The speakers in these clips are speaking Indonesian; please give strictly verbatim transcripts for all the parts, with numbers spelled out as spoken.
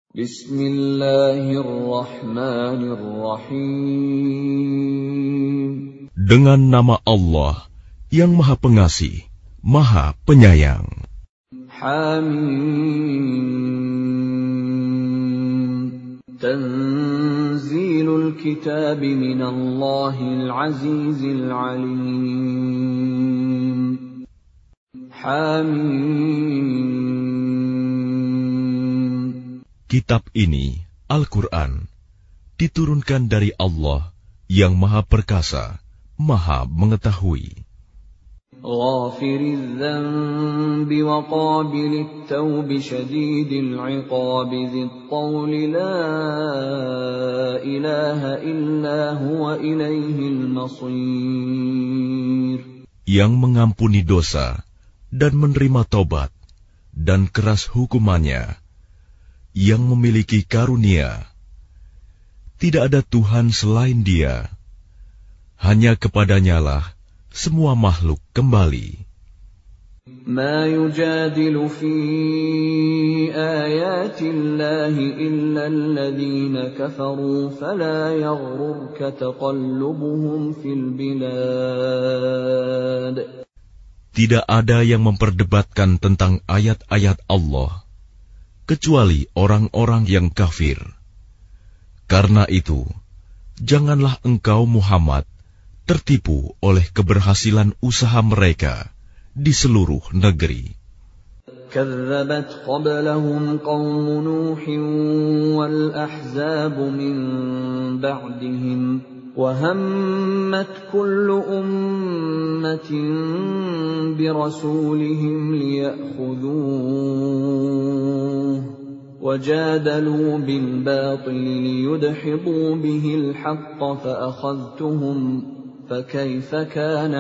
Bismillahirrahmanirrahim. Dengan nama Allah yang Maha Pengasih, Maha Penyayang. Hamim. Tanzilul kitab minallahil azizil alim. Hamim. Kitab ini, Al-Quran, diturunkan dari Allah yang Maha Perkasa, Maha Mengetahui. Ghafiriz dzanbi wa qabilit taubi syadidil iqabi dzit tawli la ilaha illa huwa ilaihil masir. Yang mengampuni dosa dan menerima tobat dan keras hukumannya, yang memiliki karunia. Tidak ada Tuhan selain Dia. Hanya kepadanyalah semua makhluk kembali. Ma yujadilu fi ayatillahi illa alladhina kafaru fala yaghrurka taqallubuhum fil bilad. Tidak ada yang memperdebatkan tentang ayat-ayat Allah kecuali orang-orang yang kafir. Karena itu, janganlah engkau Muhammad tertipu oleh keberhasilan usaha mereka di seluruh negeri. كذبت قبلهم قوم نوح والأحزاب من بعدهم وهمت كل أمة برسولهم ليأخذوه وجادلوا بالباطل ليدحضوا به الحق فأخذتهم فكيف كان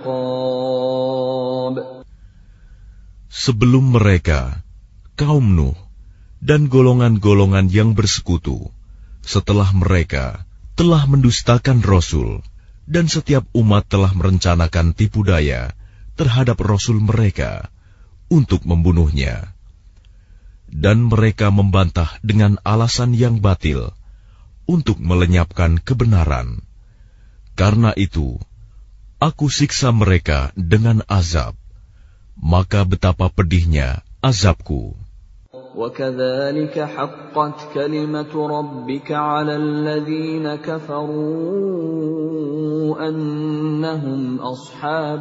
عقاب. Sebelum mereka, kaum Nuh dan golongan-golongan yang bersekutu, setelah mereka telah mendustakan Rasul, dan setiap umat telah merencanakan tipu daya terhadap Rasul mereka untuk membunuhnya. Dan mereka membantah dengan alasan yang batil untuk melenyapkan kebenaran. Karena itu, aku siksa mereka dengan azab. Maka betapa pedihnya azabku. وَكَذَلِكَ حَقَّتْ كَلِمَةُ رَبِّكَ عَلَى الَّذِينَ كَفَرُوا أَنَّهُمْ أَصْحَابُ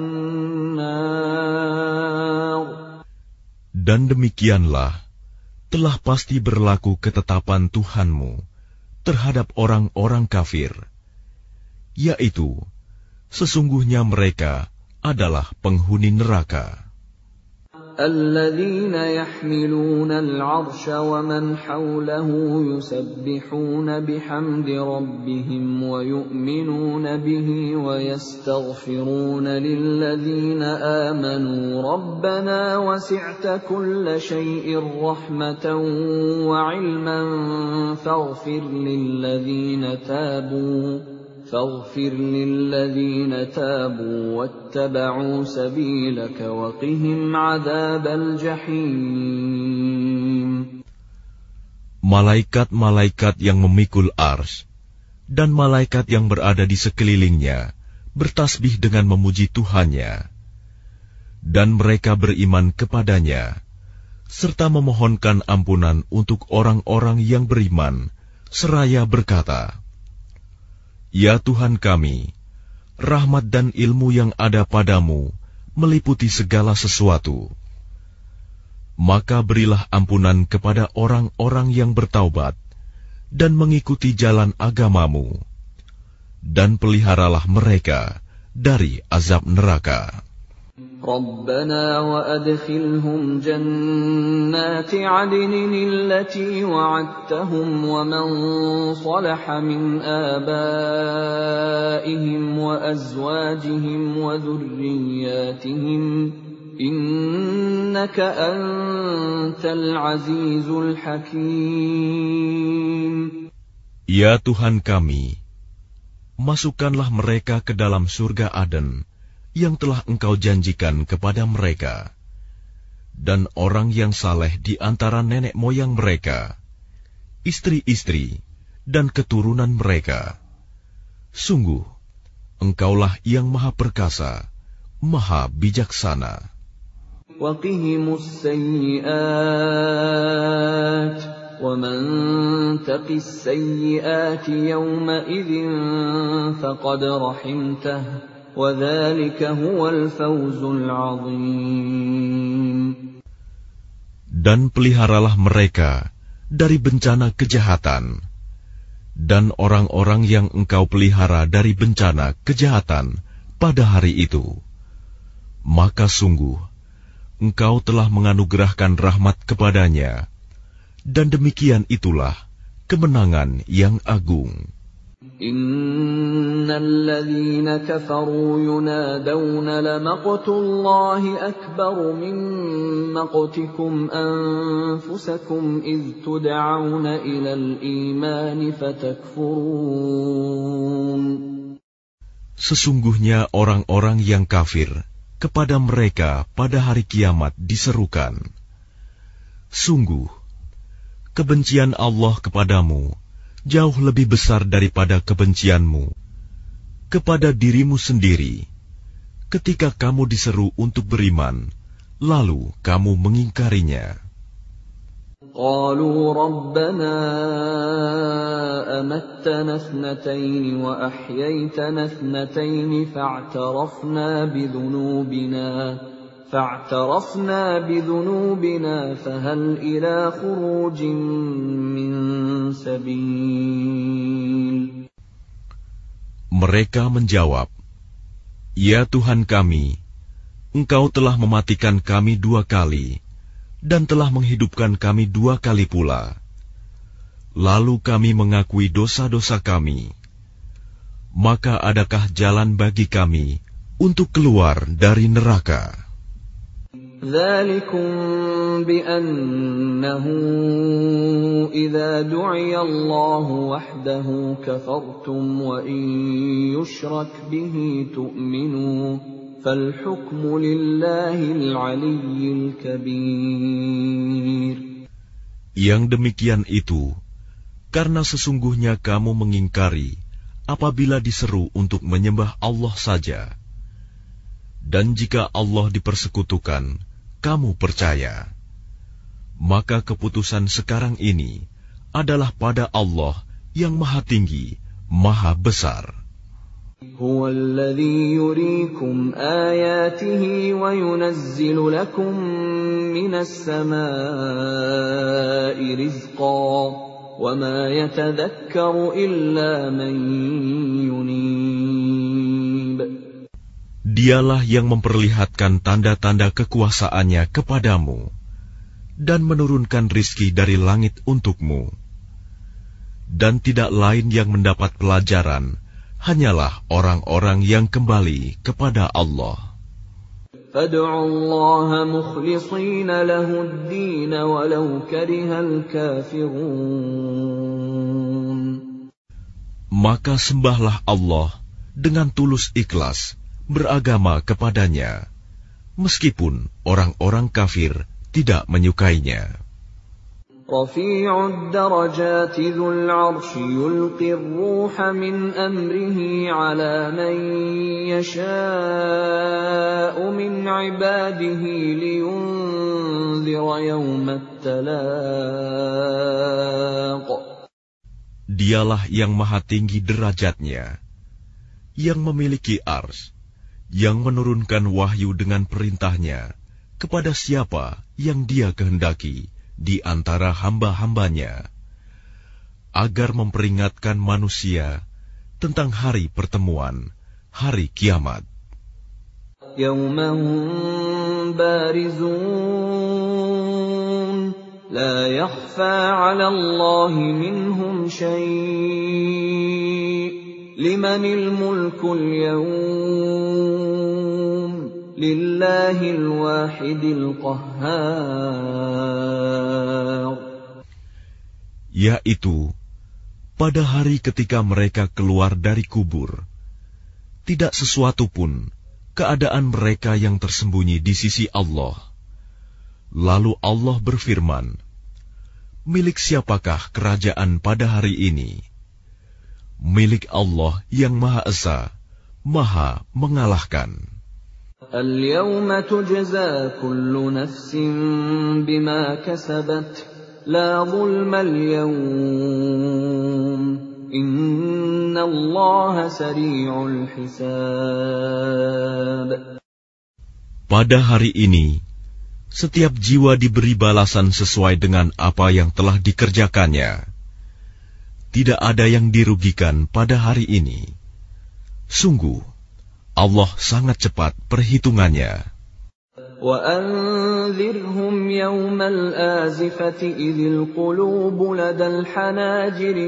النَّارِ. Dan demikianlah telah pasti berlaku ketetapan Tuhanmu terhadap orang-orang kafir, yaitu sesungguhnya mereka adalah penghuni neraka. الَّذِينَ يَحْمِلُونَ الْعَرْشَ وَمَنْ حَوْلَهُ يُسَبِّحُونَ بِحَمْدِ رَبِّهِمْ وَيُؤْمِنُونَ بِهِ وَيَسْتَغْفِرُونَ لِلَّذِينَ آمَنُوا رَبَّنَا وَسِعْتَ كُلَّ شَيْءٍ رَحْمَةً وَعِلْمًا فَاغْفِرْ لِلَّذِينَ تَابُوا فاغفر للذين تابوا واتبعوا سبيلك وقهم عذاب الجحيم. Malaikat-malaikat yang memikul ars dan malaikat yang berada di sekelilingnya bertasbih dengan memuji Tuhannya, dan mereka beriman kepadanya serta memohonkan ampunan untuk orang-orang yang beriman seraya berkata, Ya Tuhan kami, rahmat dan ilmu yang ada padamu meliputi segala sesuatu. Maka berilah ampunan kepada orang-orang yang bertaubat dan mengikuti jalan agamamu, dan peliharalah mereka dari azab neraka. ربنا وأدخلهم جنات عدن التي وعدتهم ومن صلح من آبائهم وأزواجهم وذرياتهم إنك أنت العزيز الحكيم. Ya Tuhan kami, masukkanlah mereka ke dalam surga Aden yang telah Engkau janjikan kepada mereka, dan orang yang saleh di antara nenek moyang mereka. istri-istri, dan keturunan mereka. Sungguh, Engkaulah yang Maha Perkasa, Maha Bijaksana. Waqihimus sayyi'at, wa man taqis sayyi'ati yawma idzin faqad rahimtah, wa dzalika huwal fawzul 'adzim. Dan peliharalah mereka dari bencana kejahatan, dan orang-orang yang Engkau pelihara dari bencana kejahatan pada hari itu, maka sungguh Engkau telah menganugerahkan rahmat kepadanya, dan demikian itulah kemenangan yang agung. Innal ladzina kafaru yunadawna lamaqtullahi akbaru min maqtikum anfusakum idh tud'auna ilal imani fatakfurun. Sesungguhnya orang-orang yang kafir kepada mereka pada hari kiamat diserukan, sungguh kebencian Allah kepadamu jauh lebih besar daripada kebencianmu kepada dirimu sendiri ketika kamu diseru untuk beriman, lalu kamu mengingkarinya. Qalu rabbana amattana ithnatayn wa ahyaytana ithnatayn fa'tarafna bidhunubina fa'tarafna bidhunubina fahal ila khurujin min sabil. Mereka menjawab, ya Tuhan kami, Engkau telah mematikan kami dua kali dan telah menghidupkan kami dua kali pula. Lalu kami mengakui dosa-dosa kami. Maka adakah jalan bagi kami untuk keluar dari neraka? Dzalikum bi'annahu idza du'iya Allahu wahdahu kafartum wa in yushrak bihi tu'minu. فَالْحُكْمُ لِلَّهِ الْعَلِيِّ الْكَبِيرِ. Yang demikian itu, karena sesungguhnya kamu mengingkari apabila diseru untuk menyembah Allah saja. Dan jika Allah dipersekutukan, kamu percaya. Maka keputusan sekarang ini adalah pada Allah yang Maha Tinggi, Maha Besar. هو الذي يريكم آياته وينزل لكم من السماء رزقا وما يتذكر إلا من ينيب. Dialah yang memperlihatkan tanda-tanda kekuasaannya kepadamu dan menurunkan rizki dari langit untukmu. Dan tidak lain yang mendapat pelajaran hanyalah orang-orang yang kembali kepada Allah. فَادْعُوا اللَّهَ مُخْلِصِينَ لَهُ الدِّينَ وَلَوْ كَرِهَ الْكَافِرُونَ. Maka sembahlah Allah dengan tulus ikhlas beragama kepadanya, meskipun orang-orang kafir tidak menyukainya. رفيع الدرجات ذو العرش يلقي الروح من أمره على من يشاء من عباده لينذر يوم التلاق. Dialah yang maha tinggi derajatnya, yang memiliki ars, yang menurunkan wahyu dengan perintahnya kepada siapa yang Dia kehendaki di antara hamba-hambanya, agar memperingatkan manusia tentang hari pertemuan, hari kiamat. Yaumahum barizun, la yakhfa 'ala Allahi minhum syai', limanil mulkul yawm, lillahil wahidil qahhar. Yaitu, pada hari ketika mereka keluar dari kubur, tidak sesuatu pun keadaan mereka yang tersembunyi di sisi Allah. Lalu Allah berfirman, milik siapakah kerajaan pada hari ini? Milik Allah yang Maha Esa, Maha mengalahkan. Al-yawma tujza kullu nafsin bima kasabat, la zulma al-yawm, inna Allah sari'ul hisab. Pada hari ini, setiap jiwa diberi balasan sesuai dengan apa yang telah dikerjakannya. Tidak ada yang dirugikan pada hari ini. Sungguh, Allah sangat cepat perhitungannya. وَأَنذِرْهُمْ يَوْمَ الْآزِفَةِ إِذِ الْقُلُوبُ لَدَى الْحَنَاجِرِ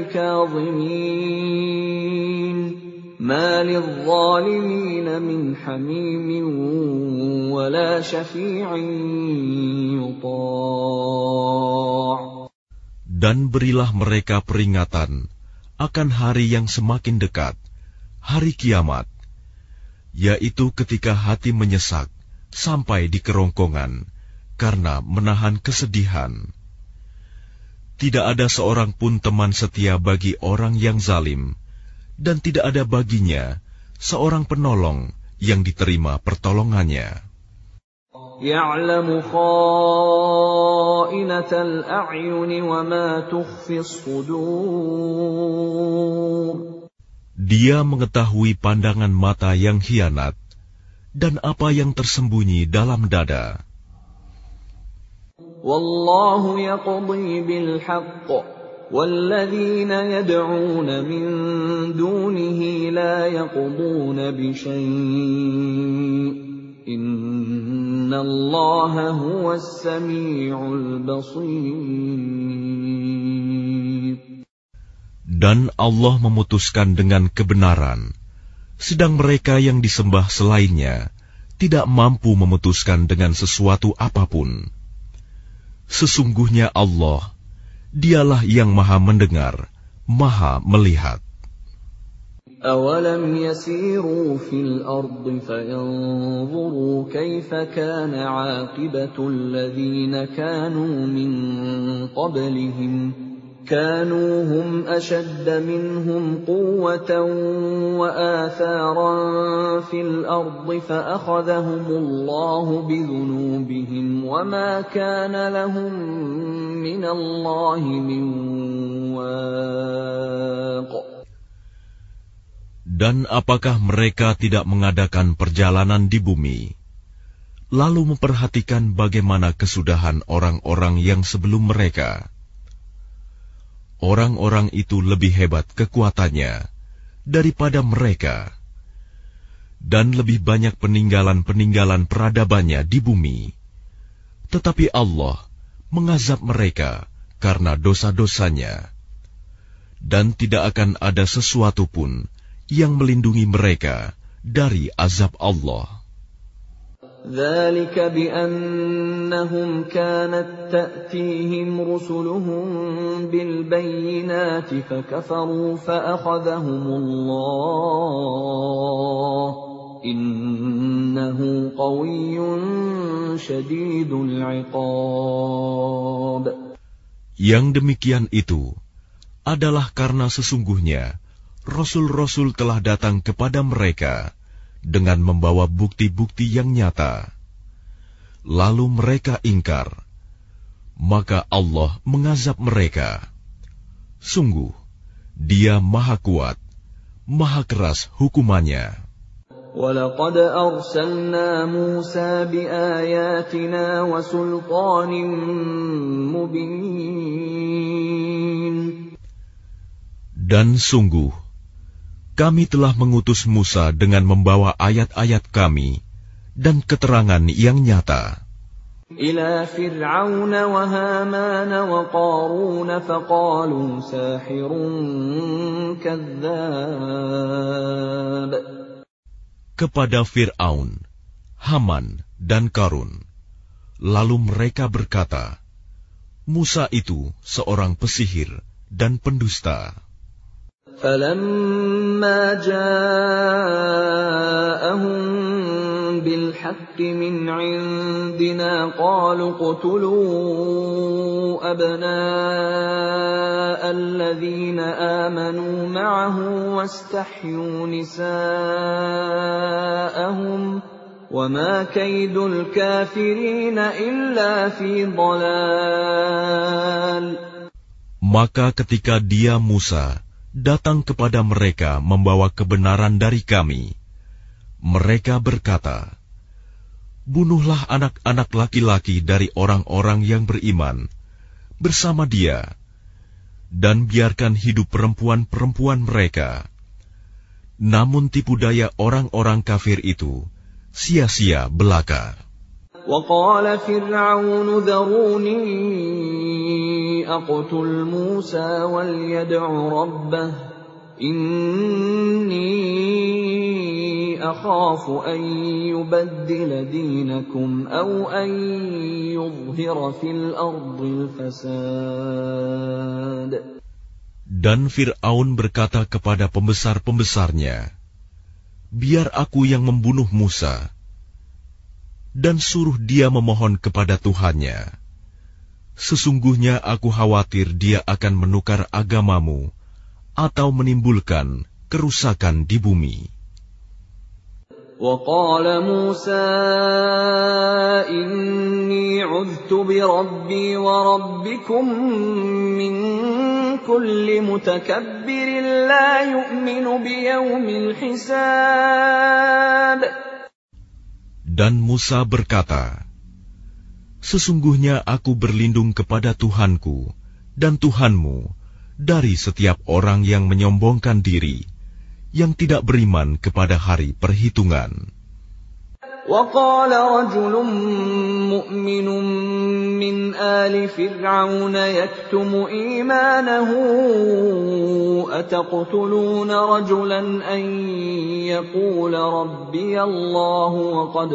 كَاظِمِينَ مَا لِلظَّالِمِينَ مِنْ حَمِيمٍ وَلَا شَفِيعٍ يُطَاعُ. Dan berilah mereka peringatan akan hari yang semakin dekat, hari kiamat, yaitu ketika hati menyesak sampai di kerongkongan karena menahan kesedihan. Tidak ada seorang pun teman setia bagi orang yang zalim, dan tidak ada baginya seorang penolong yang diterima pertolongannya. يَعْلَمُ خَائِنَةَ الْأَعْيُنِ وَمَا تُخْفِي الصُّدُورُ. Dia mengetahui pandangan mata yang khianat dan apa yang tersembunyi dalam dada. Wallahu yaqdi bil haqq, walladzina yad'una min dunihi la yaqduna bi syai'. Innallaha huwas sami'ul basir. Dan Allah memutuskan dengan kebenaran, sedang mereka yang disembah selainnya tidak mampu memutuskan dengan sesuatu apapun. Sesungguhnya Allah, Dialah yang Maha mendengar, Maha melihat. أَوَلَمْ يَسِيرُوا فِي الْأَرْضِ فَيَنظُرُوا كَيْفَ كَانَ عَاقِبَةُ الَّذِينَ كَانُوا مِن قَبْلِهِمْ كَانُوا هُمْ أَشَدَّ مِنْهُمْ قُوَّةً وَآثَارًا فِي الْأَرْضِ فَأَخَذَهُمُ اللَّهُ بِذُنُوبِهِمْ وَمَا كَانَ لَهُم مِّنَ اللَّهِ مِن وَاقٍ. Dan apakah mereka tidak mengadakan perjalanan di bumi, lalu memperhatikan bagaimana kesudahan orang-orang yang sebelum mereka? Orang-orang itu lebih hebat kekuatannya daripada mereka, dan lebih banyak peninggalan-peninggalan peradabannya di bumi. Tetapi Allah mengazab mereka karena dosa-dosanya, dan tidak akan ada sesuatu pun yang melindungi mereka dari azab Allah. ذَلِكَ بِأَنَّهُمْ كَانَتْ تَأْتِيهِمْ رُسُلُهُم بِالْبَيِّنَاتِ فَكَفَرُوا فَأَخَذَهُمُ اللَّهُ إِنَّهُ قَوِيٌّ شَدِيدُ الْعِقَابِ. Yang demikian itu adalah karena sesungguhnya Rasul-Rasul telah datang kepada mereka dengan membawa bukti-bukti yang nyata. Lalu mereka ingkar, maka Allah mengazab mereka. Sungguh, Dia Maha Kuat, Maha Keras hukumannya. وَلَقَدْ أَرْسَلْنَا مُوسَى بِآيَاتِنَا وَسُلْطَانٍ مُبِينٍ. Dan sungguh, kami telah mengutus Musa dengan membawa ayat-ayat kami dan keterangan yang nyata. إِلَى فِرْعَوْنَ وَهَامَانَ وَقَارُونَ فَقَالُوا سَاحِرٌ كَذَّابٌ. Kepada Fir'aun, Haman, dan Qarun. Lalu mereka berkata, Musa itu seorang pesihir dan pendusta. فَلَمَّا جَاءَهُم بالحق من عندنا قالوا اقتلوا أبناء الذين آمنوا معه واستحيوا نساءهم وما كيد الكافرين إلا في ضلال. Maka ketika dia Musa datang kepada mereka membawa kebenaran dari kami, mereka berkata, bunuhlah anak-anak laki-laki dari orang-orang yang beriman bersama dia, dan biarkan hidup perempuan-perempuan mereka. Namun tipu daya orang-orang kafir itu sia-sia belaka. وقال فرعون ذروني أقتل موسى وليدع ربه إني أخاف أن يبدل دينكم أو أن يظهر في الأرض الفساد. Dan Fir'aun berkata kepada pembesar-pembesarnya, biar aku yang membunuh Musa, dan suruh dia memohon kepada Tuhannya. Sesungguhnya aku khawatir dia akan menukar agamamu atau menimbulkan kerusakan di bumi. وقال موسى إني عذت بربي وربكم من كل متكبر لا يؤمن بيوم الحساب. Dan Musa berkata, sesungguhnya aku berlindung kepada Tuhanku dan Tuhanmu dari setiap orang yang menyombongkan diri, yang tidak beriman kepada hari perhitungan. وقال رجل مؤمن من آل فرعون يكتم إيمانه أتقتلون رجلا أن يقول ربي الله وقد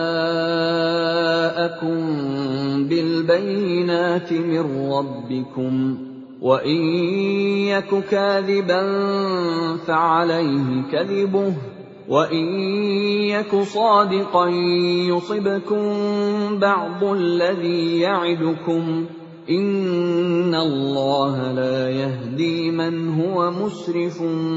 جاءكم بالبينات من ربكم وإن يك كاذبا فعليه كذبه وَإِنْ يَكُ صَادِقًا يُصِبْكُمْ بَعْضُ الَّذِي يَعِدُكُمْ إِنَّ اللَّهَ لَا يَهْدِي مَنْ هُوَ مُسْرِفٌ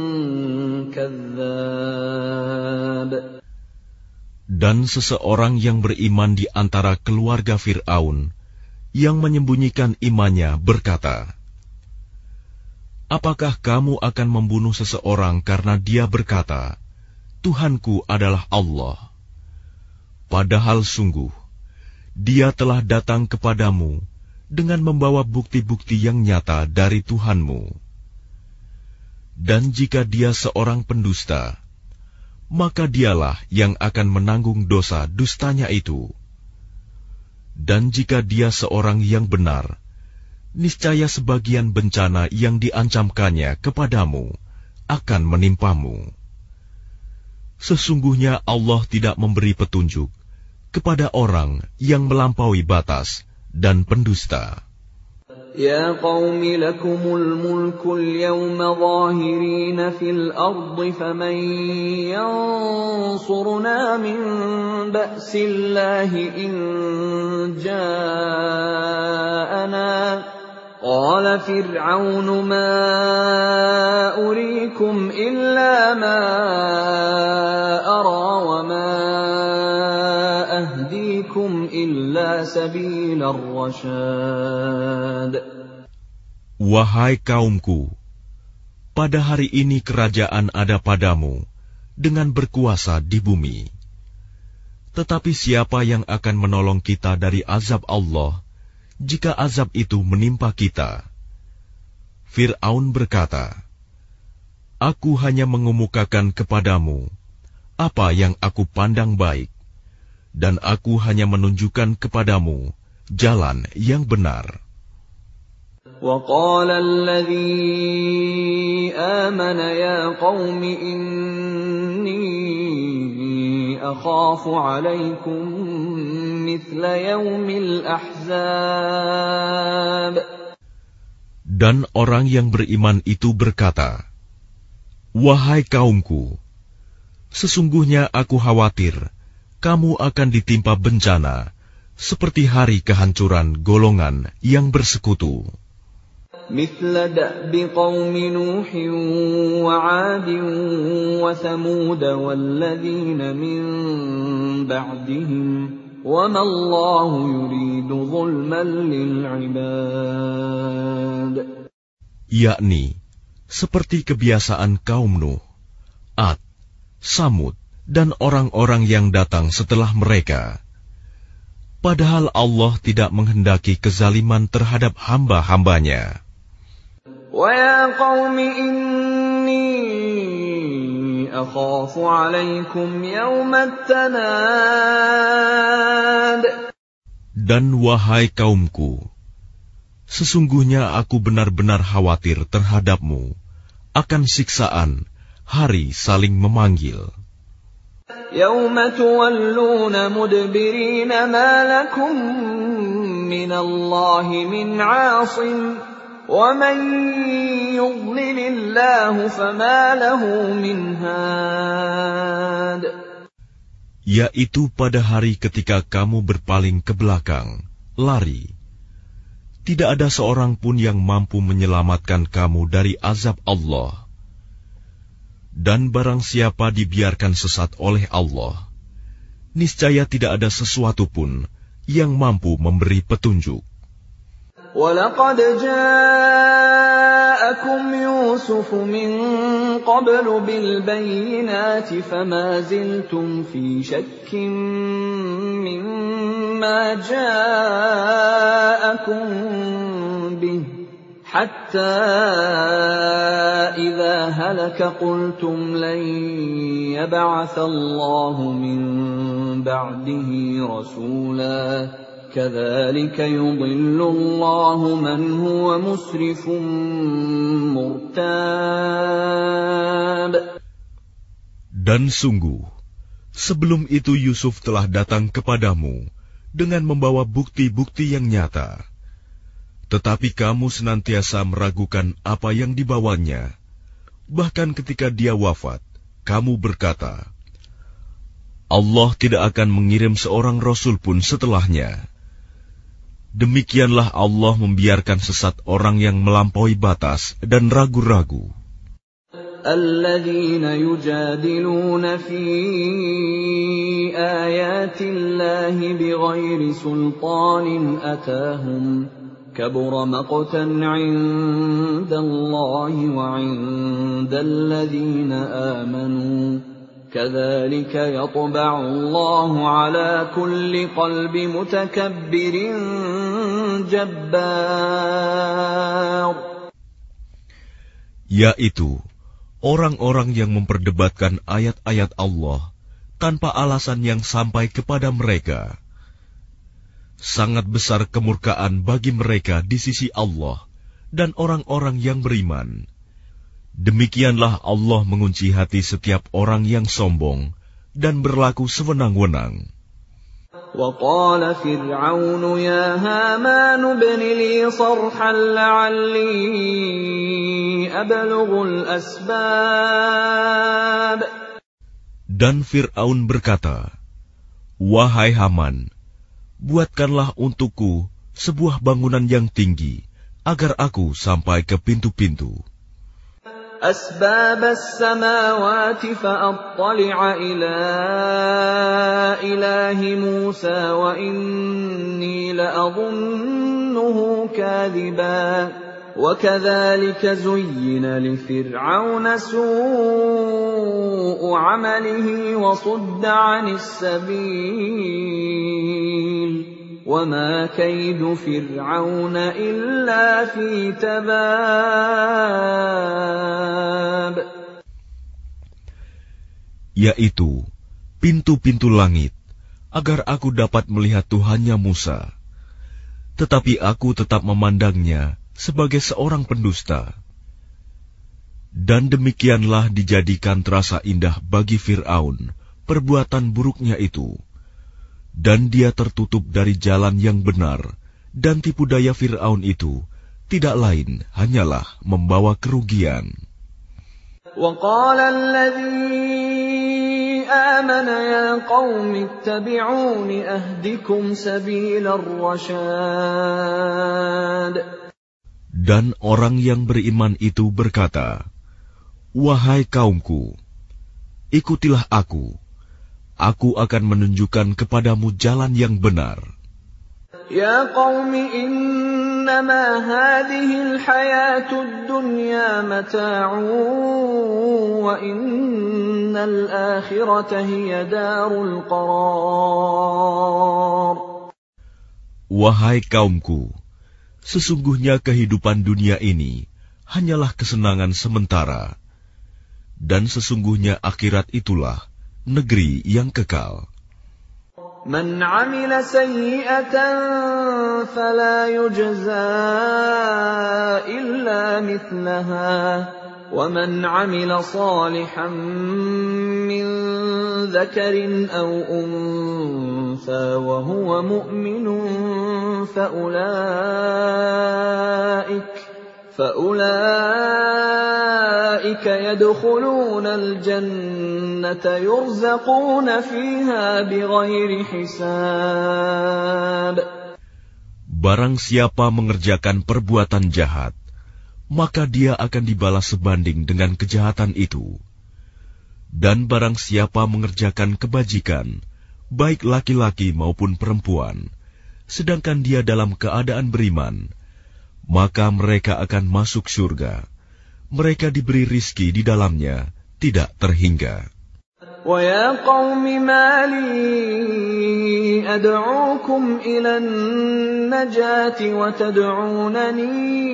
كَذَّابٌ. Dan seseorang yang beriman di antara keluarga Fir'aun yang menyembunyikan imannya berkata, apakah kamu akan membunuh seseorang karena dia berkata, Tuhanku adalah Allah, padahal sungguh Dia telah datang kepadamu dengan membawa bukti-bukti yang nyata dari Tuhanmu. Dan jika dia seorang pendusta, maka dialah yang akan menanggung dosa dustanya itu. Dan jika dia seorang yang benar, niscaya sebagian bencana yang diancamkannya kepadamu akan menimpamu. Sesungguhnya Allah tidak memberi petunjuk kepada orang yang melampaui batas dan pendusta. Ya qaumi lakumul mulkul yawma zahirina fil ardi faman yansuruna min ba'sillahi in ja'ana. قال فرعون ما أريكم إلا ما أرى وما أهديكم إلا سبيل الرشاد. Wahai kaumku, pada hari ini kerajaan ada padamu dengan berkuasa di bumi. Tetapi siapa yang akan menolong kita dari azab Allah jika azab itu menimpa kita? Fir'aun berkata, aku hanya mengemukakan kepadamu apa yang aku pandang baik, dan aku hanya menunjukkan kepadamu jalan yang benar. وَقَالَ الَّذِي آمَنَ يَا قَوْمِ إِنِّي أَخَافُ عَلَيْكُمْ مِثْلَ يَوْمِ الْأَحْزَابِ. Dan orang yang beriman itu berkata, wahai kaumku, sesungguhnya aku khawatir kamu akan ditimpa bencana, seperti hari kehancuran golongan yang bersekutu. مثل دأب قوم نوح وعاد وثمود والذين من بعدهم وما الله يريد ظلما للعباد. Yakni seperti kebiasaan kaum Nuh, Ad, Samud, dan orang-orang yang datang setelah mereka. Padahal Allah tidak menghendaki kezaliman terhadap hamba-hambanya. وَيَا قَوْمِ إِنِّي أَخَافُ عَلَيْكُمْ يَوْمَ التَّنَادِ. Dan wahai kaumku, sesungguhnya aku benar-benar khawatir terhadapmu akan siksaan hari saling memanggil. يَوْمَ تُوَلُّونَ مُدْبِرِينَ مَا لَكُمْ مِنَ اللَّهِ مِنْ عَاصِمٍ وَمَنْ يُضْلِلِ اللَّهُ فَمَا لَهُ مِنْ هَادٍ. Yaitu pada hari ketika kamu berpaling ke belakang, lari. Tidak ada seorang pun yang mampu menyelamatkan kamu dari azab Allah. Dan barang siapa dibiarkan sesat oleh Allah, niscaya tidak ada sesuatu pun yang mampu memberi petunjuk. وَلَقَدْ جَاءَكُمْ يُوسُفُ مِنْ قَبْلُ بِالْبَيِّنَاتِ فَمَا زِلْتُمْ فِي شَكٍّ مِّمَّا جَاءَكُمْ بِهِ حَتَّى إِذَا هَلَكَ قُلْتُمْ لَنْ يَبْعَثَ اللَّهُ مِنْ بَعْدِهِ رَسُولًا كَذَلِكَ يُضِلُّ اللَّهُ مَنْ هُوَ مُسْرِفٌ مُرْتَابٌ. Dan sungguh, sebelum itu Yusuf telah datang kepadamu dengan membawa bukti-bukti yang nyata. Tetapi kamu senantiasa meragukan apa yang dibawanya. Bahkan ketika dia wafat, kamu berkata, Allah tidak akan mengirim seorang rasul pun setelahnya. Demikianlah Allah membiarkan sesat orang yang melampaui batas dan ragu-ragu. الَّذِينَ يُجَادِلُونَ فِي آيَاتِ اللَّهِ بِغَيْرِ سُلْطَانٍ أَتَاهُمْ كَبُرَ مَقْتًا عِندَ اللَّهِ وَعِندَ الَّذِينَ آمَنُوا كَذَلِكَ يَطْبَعُ اللَّهُ عَلَى كُلِّ قَلْبِ مُتَكَبِّرٍ جَبَّارٍ. Yaitu orang-orang yang memperdebatkan ayat-ayat Allah tanpa alasan yang sampai kepada mereka. Sangat besar kemurkaan bagi mereka di sisi Allah dan orang-orang yang beriman. Demikianlah Allah mengunci hati setiap orang yang sombong dan berlaku sewenang-wenang. وَقَالَ فِرْعَوْنُ يَا هَامَانُ ابْنِ لِي صَرْحًا لَعَلِّي أَبْلُغُ الْأَسْبَابَ. Dan Fir'aun berkata, Wahai Haman, buatkanlah untukku sebuah bangunan yang tinggi, agar aku sampai ke pintu-pintu. أَسْبَابَ السَّمَاوَاتِ فَأَطَّلِعَ إِلَى إِلَٰهِ مُوسَىٰ وَإِنِّي لَأَظُنُّهُ كَاذِبًا وَكَذَلِكَ زُيِّنَ لِفِرْعَوْنَ سُوءُ عَمَلِهِ وَصُدَّ عَنِ السَّبِيلِ وَمَا كَيْدُ فِرْعَوْنَ إِلَّا فِي تَبَابٍ. Yaitu pintu-pintu langit, agar aku dapat melihat Tuhannya Musa. Tetapi aku tetap memandangnya sebagai seorang pendusta. Dan demikianlah dijadikan terasa indah bagi Fir'aun perbuatan buruknya itu. Dan dia tertutup dari jalan yang benar, dan tipu daya Fir'aun itu tidak lain hanyalah membawa kerugian. وقال الذي آمن يا قوم اتبعون أهدكم سبيل الرشاد. Dan orang yang beriman itu berkata, "Wahai kaumku, ikutilah aku. Aku akan menunjukkan kepadamu jalan yang benar." Ya qaumi innama hadhihi al-hayatud dunya mata'un wa innal akhirata hiya darul qarar. Wahai kaumku, sesungguhnya kehidupan dunia ini hanyalah kesenangan sementara, dan sesungguhnya akhirat itulah negeri yang kekal. Man 'amila sayyi'atan fala yujza illa mithlaha wa man 'amila salihan min dhakarin aw untha wa huwa mu'minun fa ulaika فَأُولَئِكَ يَدْخُلُونَ الْجَنَّةَ يُرْزَقُونَ فِيهَا بِغَيْرِ حِسَابٍ. Barang siapa mengerjakan perbuatan jahat, maka dia akan dibalas sebanding dengan kejahatan itu. Dan barang siapa mengerjakan kebajikan, baik laki-laki maupun perempuan, sedangkan dia dalam keadaan beriman, maka mereka akan masuk surga. Mereka diberi rizki di dalamnya, tidak terhingga. Wa ya qaumi ma li ad'ukum ila an-najati wa tad'unani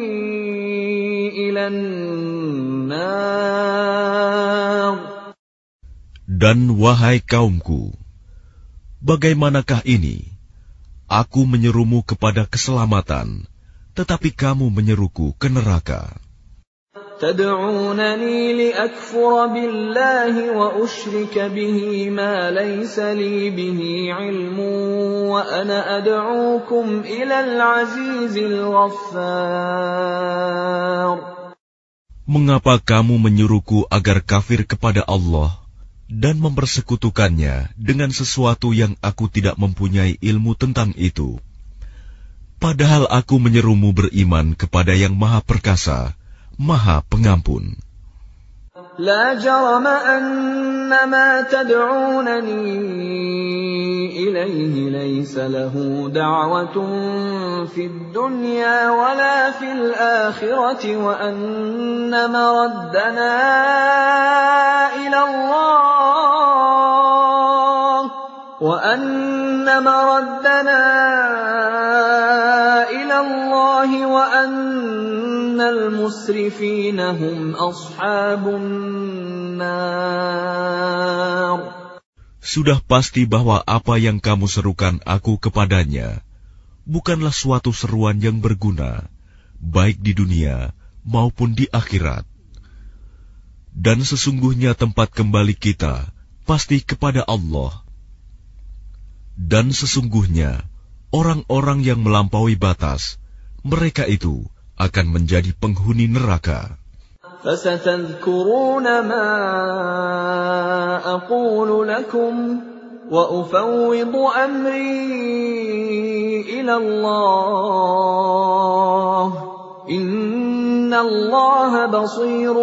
ila an-nar. Dan wahai kaumku, bagaimanakah ini? Aku menyerumu kepada keselamatan, tetapi kamu menyeruku ke neraka. Tad'unani liakfura billahi wa ushrika bihi ma laysa li bihi ilmun wa ana ad'ukum ilal azizil ghaffar. Mengapa kamu menyuruhku agar kafir kepada Allah dan mempersekutukannya dengan sesuatu yang aku tidak mempunyai ilmu tentang itu? Padahal aku menyerumu beriman kepada yang Maha Perkasa, Maha Pengampun. La jarama annama tad'unani ilayhi laysa lahu da'watun fid dunya wala fil akhirati wa anna maraddana ila Allah wa anna maraddana ila Allah wa annal musrifina hum ashabun nar. Sudah pasti bahwa apa yang kamu serukan aku kepadanya bukanlah suatu seruan yang berguna, baik di dunia maupun di akhirat. Dan sesungguhnya tempat kembali kita pasti kepada Allah. Dan sesungguhnya orang-orang yang melampaui batas, mereka itu akan menjadi penghuni neraka. فَسَتَذْكُرُونَ مَا أَقُولُ لَكُمْ وَأُفَوِّضُ أَمْرِي إِلَى اللَّهِ إِنَّ اللَّهَ بَصِيرٌ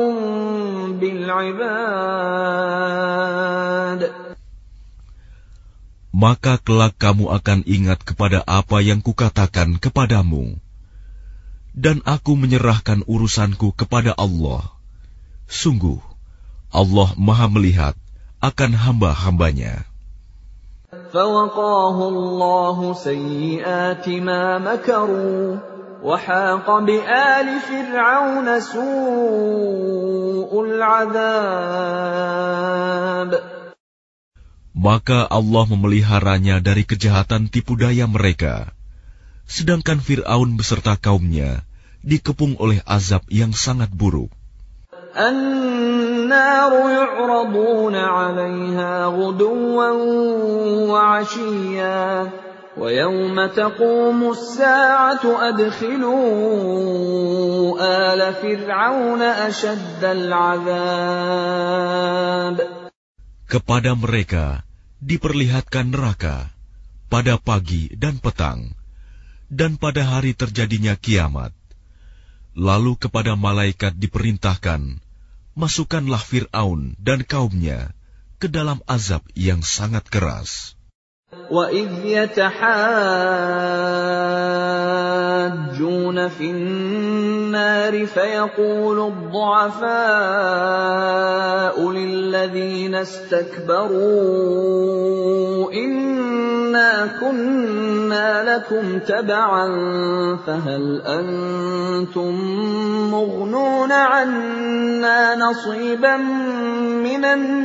بِالْعِبَادِ. Maka kelak kamu akan ingat kepada apa yang kukatakan kepadamu. Dan aku menyerahkan urusanku kepada Allah. Sungguh, Allah Maha melihat akan hamba-hambanya. فَوَقَاهُ اللَّهُ سَيِّئَاتِ مَا مَكَرُوا وَحَاقَ بِآلِ فِرْعَوْنَ سُوءُ الْعَذَابِ. Maka Allah memeliharanya dari kejahatan tipu daya mereka, sedangkan Fir'aun beserta kaumnya dikepung oleh azab yang sangat buruk. النَّارُ يُعْرَضُونَ عَلَيْهَا غُدُوًّا وَعَشِيًّا وَيَوْمَ تَقُومُ السَّاعَةُ أَدْخِلُوا آلَ فِرْعَوْنَ أَشَدَّ الْعَذَابِ. Kepada mereka diperlihatkan neraka pada pagi dan petang, dan pada hari terjadinya kiamat. Lalu kepada malaikat diperintahkan, masukkanlah Fir'aun dan kaumnya ke dalam azab yang sangat keras. وَإِذْ يَتَحَاجُّونَ فِي النَّارِ فَيَقُولُ الضُّعَفَاءُ لِلَّذِينَ اسْتَكْبَرُوا إِنَّا كُنَّا لَكُمْ تَبَعًا فَهَلْ أَنْتُمْ مُغْنُونَ عَنَّا نَصِيبًا مِنَ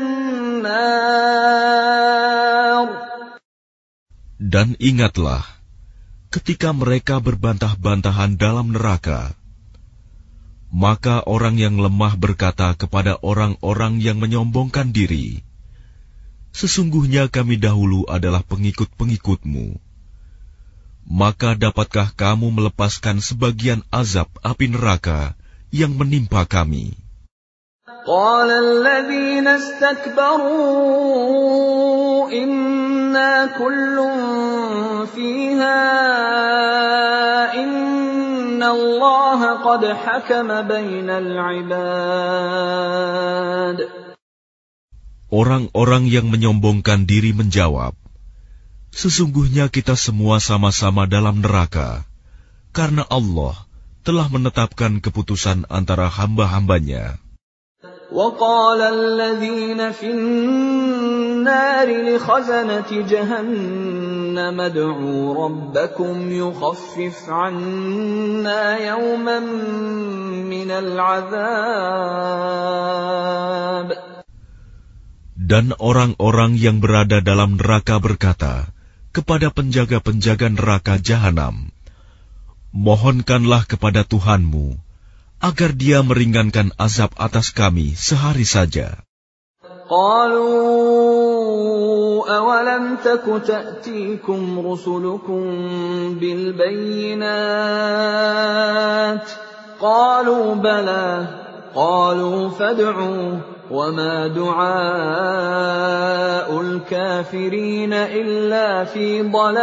النَّارِ. Dan ingatlah, ketika mereka berbantah-bantahan dalam neraka, maka orang yang lemah berkata kepada orang-orang yang menyombongkan diri, sesungguhnya kami dahulu adalah pengikut-pengikutmu. Maka dapatkah kamu melepaskan sebagian azab api neraka yang menimpa kami? قال الذين استكبروا إنا كل فيها إن الله قد حكم بين العباد. Orang-orang yang menyombongkan diri menjawab, sesungguhnya kita semua sama-sama dalam neraka, karena Allah telah menetapkan keputusan antara hamba-hambanya. وَقَالَ الَّذِينَ فِي النَّارِ لِخَزَنَةِ جَهَنَّمَ ادْعُوا رَبَّكُمْ يُخَفِّفْ عَنَّا يَوْمًا مِنَ الْعَذَابِ. Dan orang-orang yang berada dalam neraka berkata kepada penjaga-penjaga neraka Jahanam, mohonkanlah kepada Tuhanmu agar dia meringankan azab atas kami sehari saja. قالوا أولم تك تأتيكم رسلكم بالبينات قالوا بلى قالوا فادعوا وما دعاء الكافرين إلا في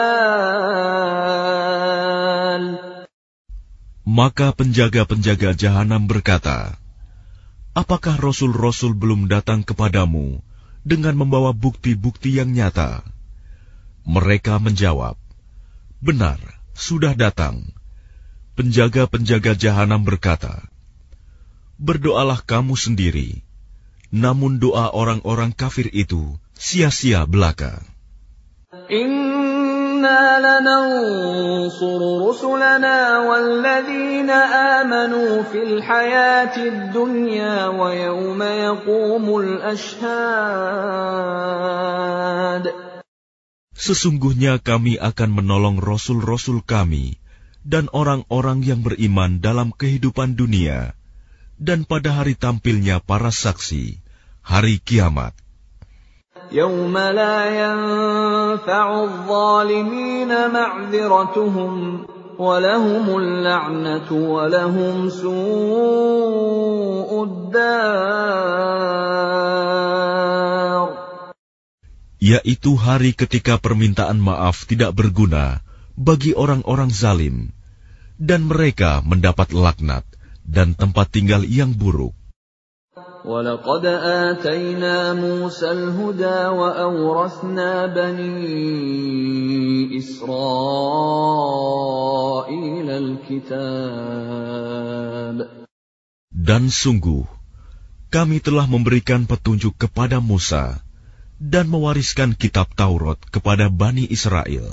ضلال. Maka penjaga-penjaga Jahanam berkata, apakah Rasul-Rasul belum datang kepadamu dengan membawa bukti-bukti yang nyata? Mereka menjawab, benar, sudah datang. Penjaga-penjaga Jahanam berkata, berdoalah kamu sendiri, namun doa orang-orang kafir itu sia-sia belaka. إِنَّا لَنَنصُرُ رُسُلَنَا وَالَّذِينَ آمَنُوا فِي الْحَيَاةِ الدُّنْيَا وَيَوْمَ يَقُومُ الْأَشْهَادُ. Sesungguhnya kami akan menolong rasul-rasul kami dan orang-orang yang beriman dalam kehidupan dunia dan pada hari tampilnya para saksi, hari kiamat. يَوْمَ لَا يَنفَعُ الظَّالِمِينَ مَعْذِرَتُهُمْ وَلَهُمُ اللَّعْنَةُ وَلَهُمْ سُوءُ الدَّارِ. Yaitu hari ketika permintaan maaf tidak berguna bagi orang-orang zalim, dan mereka mendapat laknat dan tempat tinggal yang buruk. وَلَقَدْ آتَيْنَا مُوسَى الْهُدَى وَأَوْرَثْنَا بَنِي إِسْرَائِيلَ الْكِتَابَ. Dan sungguh, kami telah memberikan petunjuk kepada Musa dan mewariskan kitab Taurat kepada Bani Israel.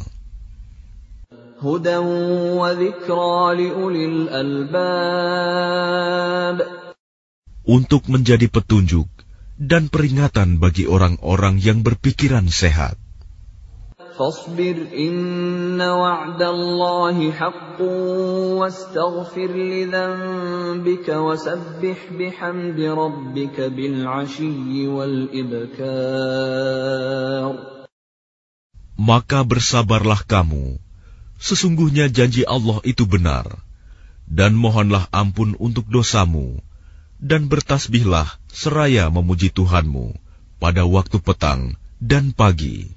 هُدًى وَذِكْرَى لِأُولِي الْأَلْبَابِ. Untuk menjadi petunjuk dan peringatan bagi orang-orang yang berpikiran sehat. فاصبر إن وعد الله حق واستغفر لذنبك وسبح بحمد ربك بالعشي والإبكار. Maka bersabarlah kamu, sesungguhnya janji Allah itu benar, dan mohonlah ampun untuk dosamu, dan bertasbihlah seraya memuji Tuhanmu pada waktu petang dan pagi.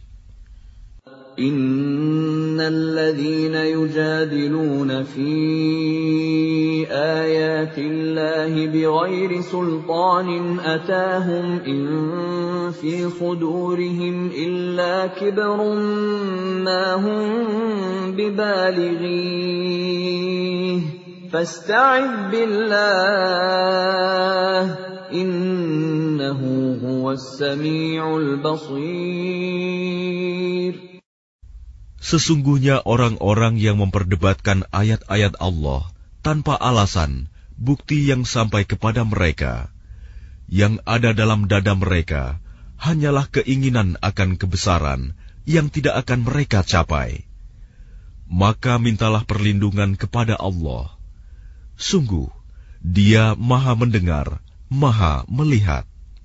Innal ladzina yujadiluna fi ayatillahi bighairi sultanin atahum in fi sudurihim illa kibrun ma hum bibalighi fasta'idh billah innahu huwas sami'ul basir. Sesungguhnya orang-orang yang memperdebatkan ayat-ayat Allah tanpa alasan, bukti yang sampai kepada mereka, yang ada dalam dada mereka hanyalah keinginan akan kebesaran yang tidak akan mereka capai. Maka mintalah perlindungan kepada Allah. Sungguh, Dia Maha Mendengar, Maha Melihat.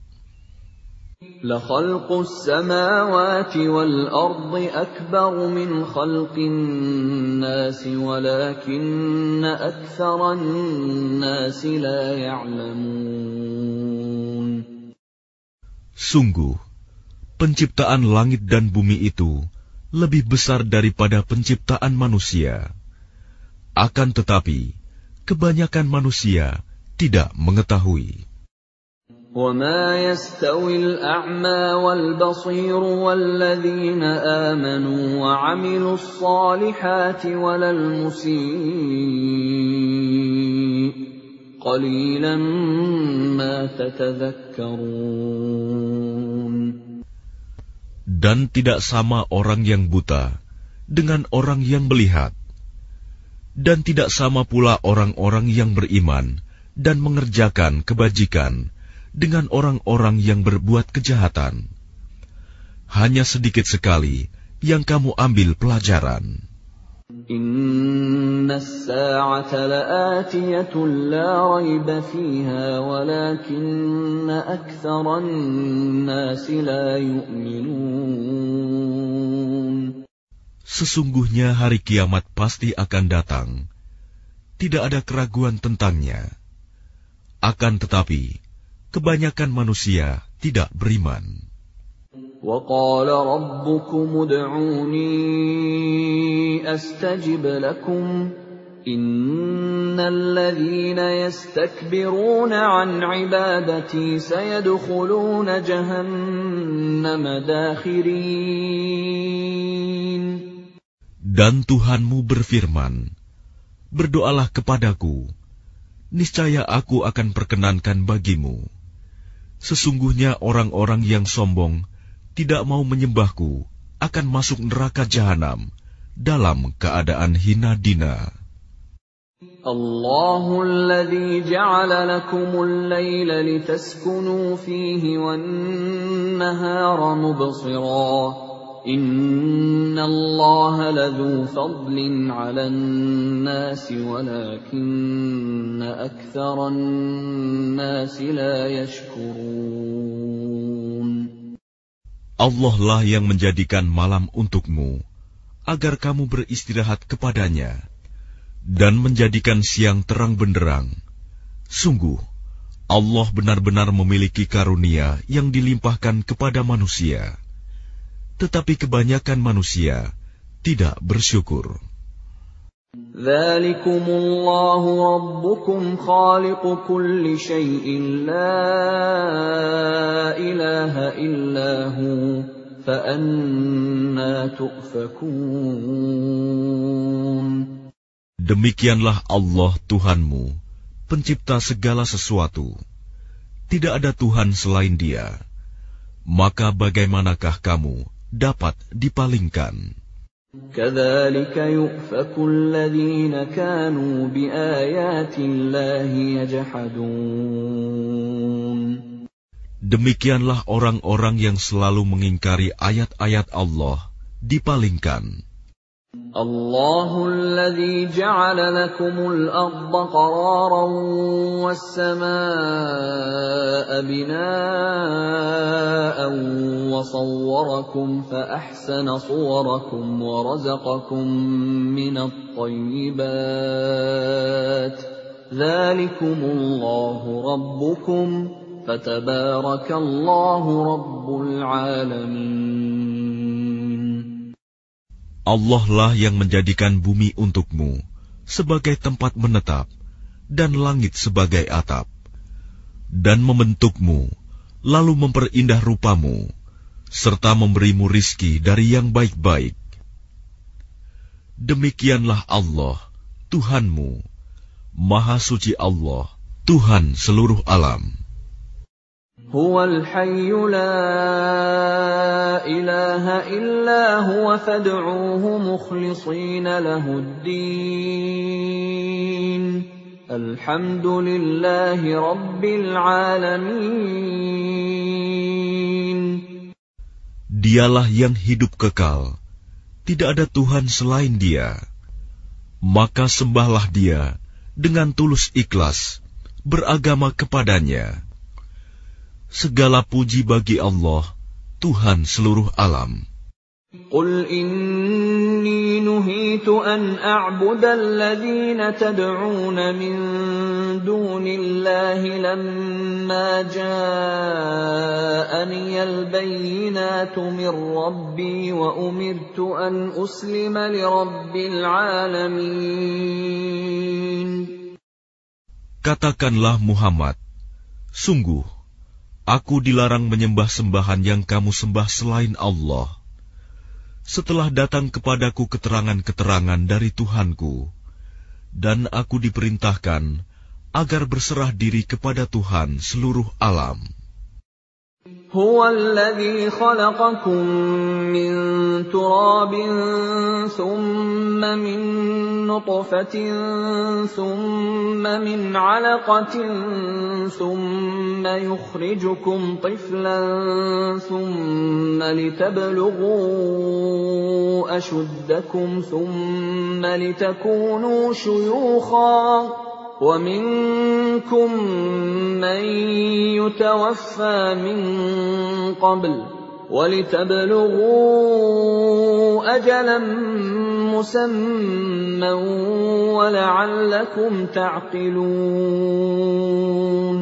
لَخَلْقُ السَّمَاوَاتِ وَالْأَرْضِ أَكْبَرُ مِنْ خَلْقِ النَّاسِ وَلَكِنَّ أَكْثَرَ النَّاسِ لَا يَعْلَمُونَ. Sungguh, penciptaan langit dan bumi itu lebih besar daripada penciptaan manusia. Akan tetapi, kebanyakan manusia tidak mengetahui. وَمَا يَسْتَوِي الْأَعْمَى وَالْبَصِيرُ وَالَّذِينَ آمَنُوا وَعَمِلُوا الصَّالِحَاتِ وَلَا الْمُسِيءُ قَلِيلًا مَا تَتَذَكَّرُونَ. Dan tidak sama orang yang buta dengan orang yang melihat, dan tidak sama pula orang-orang yang beriman dan mengerjakan kebajikan dengan orang-orang yang berbuat kejahatan. Hanya sedikit sekali yang kamu ambil pelajaran. Inna as-sa'ata la'atiyatun la rayba fiha walakinna aktharan nasi la yu'minun. Sesungguhnya hari kiamat pasti akan datang. Tidak ada keraguan tentangnya. Akan tetapi, kebanyakan manusia tidak beriman. وَقَالَ رَبُّكُمُ ادْعُونِي أَسْتَجِبْ لَكُمْ إِنَّ الَّذِينَ يَسْتَكْبِرُونَ عَنْ عِبَادَتِي سَيَدْخُلُونَ جَهَنَّمَ دَاخِرِينَ. Dan Tuhanmu berfirman, berdoalah kepadaku, niscaya aku akan perkenankan bagimu. Sesungguhnya orang-orang yang sombong tidak mau menyembahku akan masuk neraka jahanam dalam keadaan hina dina. Allahul ladzi ja'ala lakumul laila litaskunu fihi wan nahara mubsira. Innallaha ladzu fadlin 'alan nasi walakinna aktsaran nasi la yashkurun. Allah lah yang menjadikan malam untukmu agar kamu beristirahat kepadanya, dan menjadikan siang terang benderang. Sungguh, Allah benar-benar memiliki karunia yang dilimpahkan kepada manusia. Tetapi kebanyakan manusia tidak bersyukur. Dzalikumullahu rabbukum khaliqu kulli syai'in la ilaha illahu fa anna tu'fakun. Demikianlah Allah Tuhanmu, pencipta segala sesuatu. Tidak ada Tuhan selain Dia. Maka bagaimanakah kamu dapat dipalingkan? Kadzalika yu'faku alladzina kanu biayatillahi yajhadun. Demikianlah orang-orang yang selalu mengingkari ayat-ayat Allah dipalingkan. الله الذي جعل لكم الأرض قرارا والسماء بناء وصوركم فأحسن صوركم ورزقكم من الطيبات ذلكم الله ربكم فتبارك الله رب العالمين. Allah lah yang menjadikan bumi untukmu sebagai tempat menetap dan langit sebagai atap, dan membentukmu, lalu memperindah rupamu, serta memberimu rizki dari yang baik-baik. Demikianlah Allah, Tuhanmu, Maha Suci Allah, Tuhan seluruh alam. Huwal hayyu la ilaha illa huwa fad'uuhu mukhlishina lahuddin. Alhamdulillahi rabbil alamin. Dialah yang hidup kekal, tidak ada Tuhan selain Dia. Maka sembahlah Dia dengan tulus ikhlas, beragama kepadanya. Segala puji bagi Allah, Tuhan seluruh alam. Qul inni nuhitu an a'buda alladhina tad'una min dunillahi lamma ja'ani al-bayyinatu min rabbi wa umirtu an uslima li rabbil alamin. Katakanlah Muhammad, sungguh aku dilarang menyembah sembahan yang kamu sembah selain Allah. Setelah datang kepadaku keterangan-keterangan dari Tuhanku, dan aku diperintahkan agar berserah diri kepada Tuhan seluruh alam. Huwa alladhi khalaqakum min turabin thumma min nutfatin thumma min 'alaqatin thumma yukhrijukum tiflan thumma litablughu ashuddakum thumma litakunu shuyukhan وَمِنكُم مَّن يُتَوَفَّىٰ مِن قَبْلُ وَلِتَبْلُغُوا أَجَلًا مُّسَمًّى وَلَعَلَّكُمْ تَعْقِلُونَ.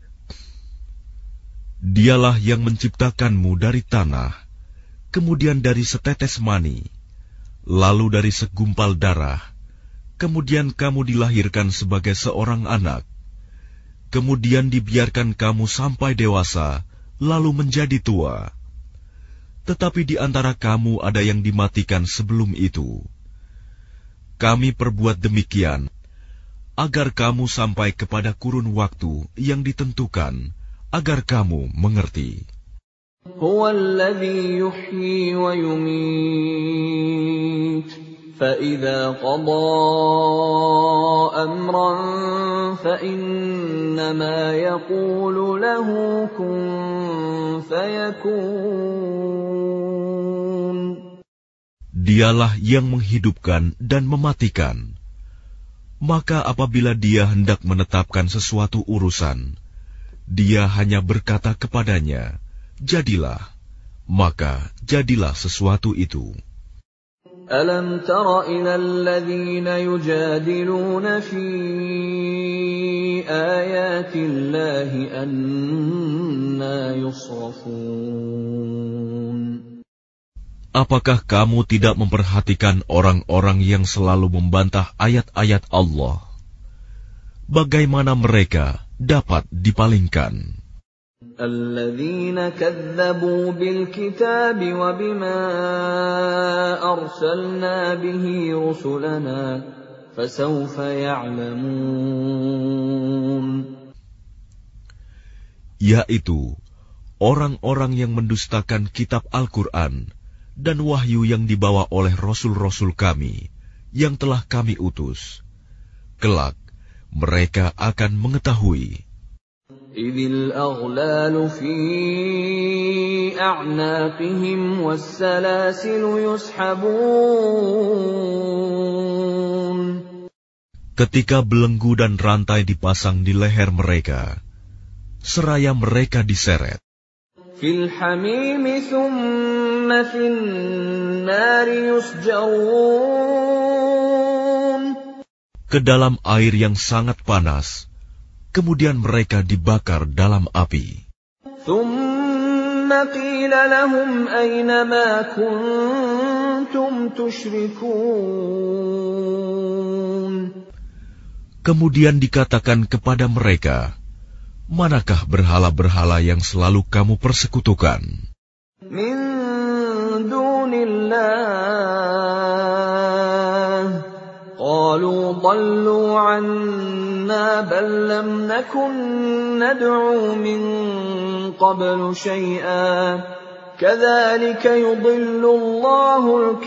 Dialah yang menciptakanmu dari tanah, kemudian dari setetes mani, lalu dari segumpal darah, kemudian kamu dilahirkan sebagai seorang anak, kemudian dibiarkan kamu sampai dewasa, lalu menjadi tua. Tetapi di antara kamu ada yang dimatikan sebelum itu. Kami perbuat demikian, agar kamu sampai kepada kurun waktu yang ditentukan, agar kamu mengerti. Huwa alladhi yuhyi wa yumit. فَإِذَا قَضَىٰ أَمْرًا فَإِنَّمَا يَقُولُ لَهُ كُن فَيَكُونُ. Dialah yang menghidupkan dan mematikan. Maka apabila Dia hendak menetapkan sesuatu urusan, Dia hanya berkata kepadanya, jadilah, maka jadilah sesuatu itu. أَلَمْ تَرَ إِلَى الَّذِينَ يُجَادِلُونَ فِي آيَاتِ اللَّهِ أَنَّىٰ يُصْرَفُونَ. Apakah kamu tidak memperhatikan orang-orang yang selalu membantah ayat-ayat Allah? Bagaimana mereka dapat dipalingkan? الذين كذبوا بالكتاب وبما أرسلنا به رسلنا فسوف يعلمون. Yaitu orang-orang yang mendustakan kitab Al-Quran dan wahyu yang dibawa oleh rasul-rasul kami yang telah kami utus. Kelak mereka akan mengetahui. إذ الأغلال في أعناقهم والسلاسل يسحبون. Ketika belenggu dan rantai dipasang di leher mereka, seraya mereka diseret. فِي الْحَمِيمِ ثُمَّ فِي النَّارِ يُسْجَرُونَ. Ke dalam air yang sangat panas, kemudian mereka dibakar dalam api. ثُمَّ قِيلَ لَهُمْ أَيْنَ مَا كُنتُمْ تُشْرِكُونَ. Kemudian dikatakan kepada mereka, manakah berhala-berhala yang selalu kamu persekutukan? Min dunillah. Qalu dhallu 'anna bal lam nakun nad'u min qablu syai'an. Kadzalika yudhillu Allahul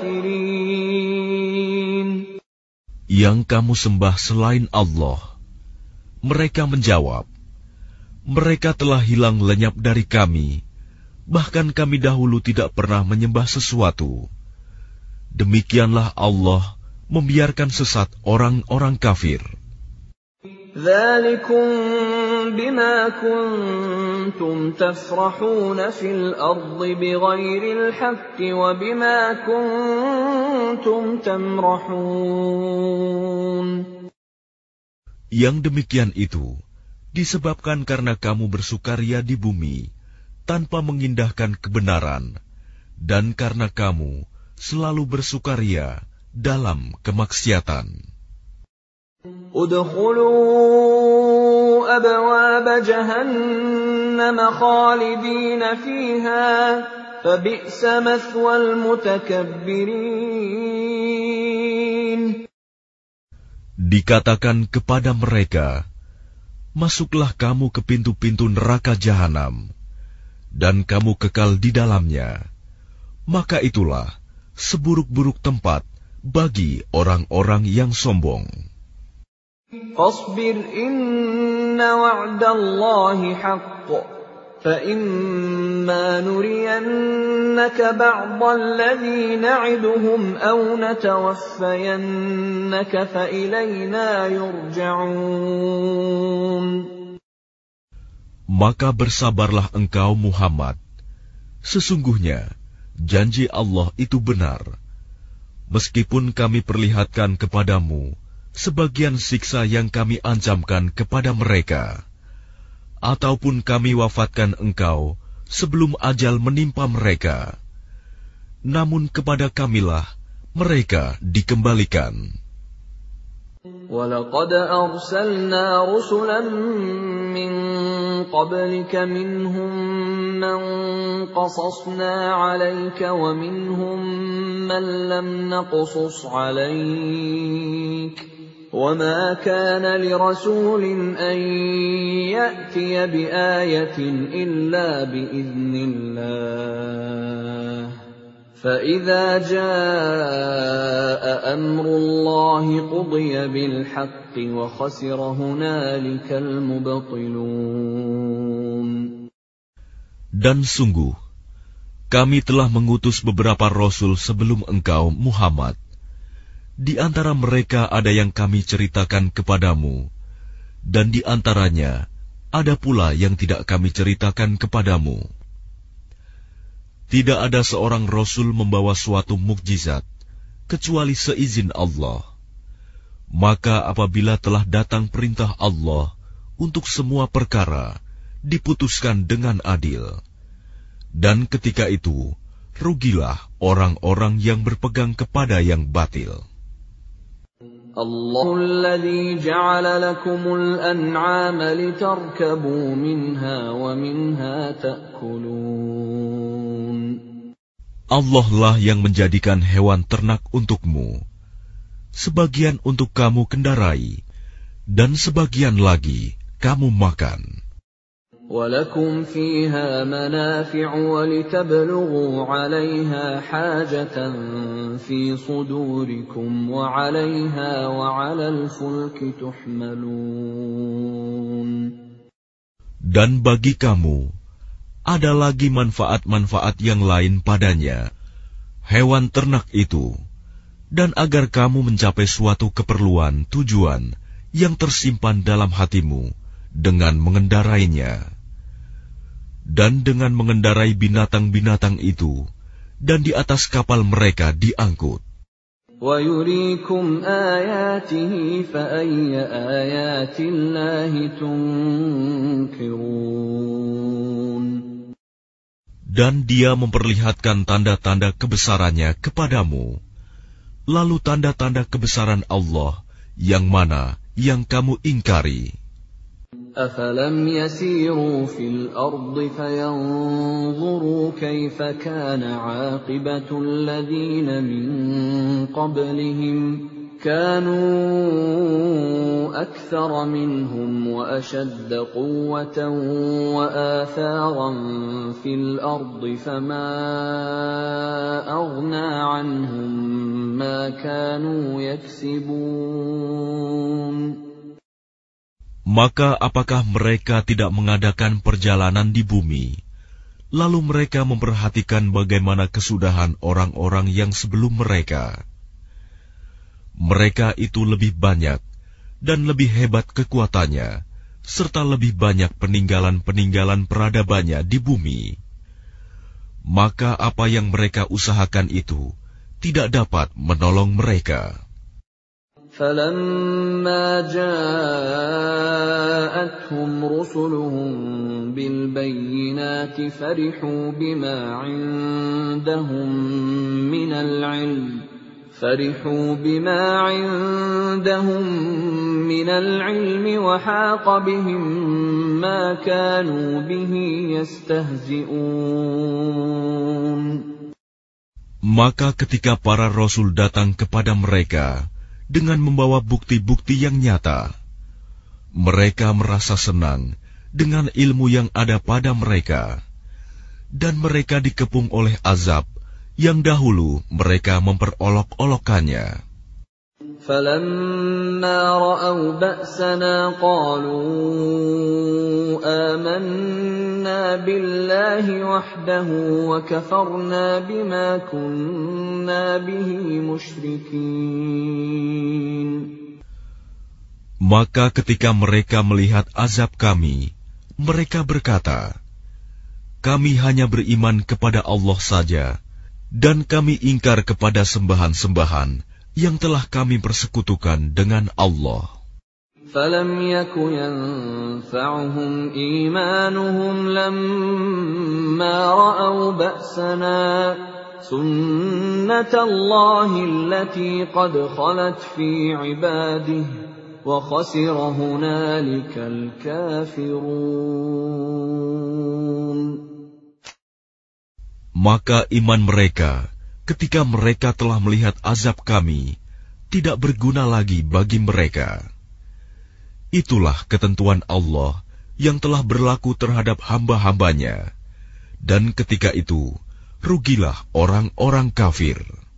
kafirin. Yang kamu sembah selain Allah. Mereka menjawab, mereka telah hilang lenyap dari kami, bahkan kami dahulu tidak pernah menyembah sesuatu. Demikianlah Allah membiarkan sesat orang-orang kafir. Dzalikum bima kuntum tafrahuna fil ardi bighairil haqqi wa bima kuntum tamrahun. Yang demikian itu disebabkan karena kamu bersukaria di bumi tanpa mengindahkan kebenaran, dan karena kamu selalu bersukaria dalam kemaksiatan. Udkhulu abwaab jahannam khalidina fiha fabi'sa mathwal mutakabbirin. Dikatakan kepada mereka, masuklah kamu ke pintu-pintu neraka jahanam, dan kamu kekal di dalamnya. Maka itulah seburuk-buruk tempat bagi orang-orang yang sombong. Fasbir inna wa'dallahi haqq, fa imma nuriyannaka ba'dalladhi na'iduhum aw natawaffayannaka fa ilayna yurja'un. Maka bersabarlah engkau Muhammad. Sesungguhnya janji Allah itu benar. Meskipun kami perlihatkan kepadamu sebagian siksa yang kami ancamkan kepada mereka, ataupun kami wafatkan engkau sebelum ajal menimpa mereka, namun kepada kamilah mereka dikembalikan. وَلَقَدْ أَرْسَلْنَا رُسُلًا مِّن قَبْلِكَ مِنْهُم مَّن قَصَصْنَا عَلَيْكَ وَمِنْهُم مَّن لَّمْ نَقْصُصْ عَلَيْكَ وَمَا كَانَ لِرَسُولٍ أَن يَأْتِيَ بِآيَةٍ إِلَّا بِإِذْنِ اللَّهِ فَإِذَا جَاءَ أَمْرُ اللَّهِ قُضِيَ بِالْحَقِّ وَخَسِرَ هُنَالِكَ الْمُبْطِلُونَ. Dan sungguh, kami telah mengutus beberapa rasul sebelum engkau, Muhammad. Di antara mereka ada yang kami ceritakan kepadamu, dan di antaranya ada pula yang tidak kami ceritakan kepadamu. Tidak ada seorang rasul membawa suatu mukjizat kecuali seizin Allah. Maka apabila telah datang perintah Allah untuk semua perkara, diputuskan dengan adil. Dan ketika itu, rugilah orang-orang yang berpegang kepada yang batil. Allahul ladzi ja'ala lakumul an'ama litarkabu minha wa minha ta'kulun. Allah lah yang menjadikan hewan ternak untukmu, sebagian untuk kamu kendarai, dan sebagian lagi kamu makan. وَلَكُمْ فِيهَا مَنَافِعُ وَلِتَبْلُغُوا عَلَيْهَا حَاجَةً فِي صُدُورِكُمْ وَعَلَيْهَا وَعَلَى الْفُلْكِ تُحْمَلُونَ. Dan bagi kamu ada lagi manfaat-manfaat yang lain padanya, hewan ternak itu, dan agar kamu mencapai suatu keperluan tujuan yang tersimpan dalam hatimu dengan mengendarainya. Dan dengan mengendarai binatang-binatang itu, dan di atas kapal mereka diangkut. وَيُرِيكُمْ آيَاتِهِ فَأَيَّ آيَاتِ اللَّهِ تُنْكِرُونَ. Dan dia memperlihatkan tanda-tanda kebesarannya kepadamu. Lalu tanda-tanda kebesaran Allah yang mana yang kamu ingkari? أَفَلَمْ يَسِيرُوا فِي الْأَرْضِ فَيَنْظُرُوا كَيْفَ كَانَ عَاقِبَةُ الَّذِينَ مِنْ قَبْلِهِمْ كَانُوا أَكْثَرَ مِنْهُمْ وَأَشَدَّ قُوَّةً وَآثَارًا فِي الْأَرْضِ فَمَا أَغْنَى عَنْهُمْ مَا كَانُوا يَكْسِبُونَ. Maka apakah mereka tidak mengadakan perjalanan di bumi, lalu mereka memperhatikan bagaimana kesudahan orang-orang yang sebelum mereka? Mereka itu lebih banyak dan lebih hebat kekuatannya, serta lebih banyak peninggalan-peninggalan peradabannya di bumi. Maka apa yang mereka usahakan itu tidak dapat menolong mereka. فَلَمَّا جَاءَتْهُمْ رُسُلُهُم بِالْبَيِّنَاتِ فَرِحُوا بِمَا عِندَهُم مِّنَ الْعِلْمِ فَرِحُوا بِمَا عِندَهُم مِّنَ الْعِلْمِ وَحَاقَ بِهِم مَّا كَانُوا بِهِ يَسْتَهْزِئُونَ. Maka ketika para rasul datang kepada mereka dengan membawa bukti-bukti yang nyata, mereka merasa senang dengan ilmu yang ada pada mereka, dan mereka dikepung oleh azab yang dahulu mereka memperolok-olokkannya. فَلَمَّا رَأَوْا بَأْسَنَا قَالُوا آمَنَّا بِاللَّهِ وَحْدَهُ وَكَفَرْنَا بِمَا كُنَّا بِهِ مُشْرِكِينَ. Maka ketika mereka melihat azab kami, mereka berkata, kami hanya beriman kepada Allah saja, dan kami ingkar kepada sembahan-sembahan yang telah kami persekutukan dengan Allah. فَلَمْ يَكُ يَنفَعُهُمْ إِيمَانُهُمْ لَمَّا رَأَوْا بَأْسَنَا سُنَّةَ اللَّهِ الَّتِي قَدْ خَلَتْ فِي عِبَادِهِ وَخَسِرَ هُنَالِكَ الْكَافِرُونَ. Maka iman mereka ketika mereka telah melihat azab kami tidak berguna lagi bagi mereka. Itulah ketentuan Allah yang telah berlaku terhadap hamba-hambanya, dan ketika itu rugilah orang-orang kafir.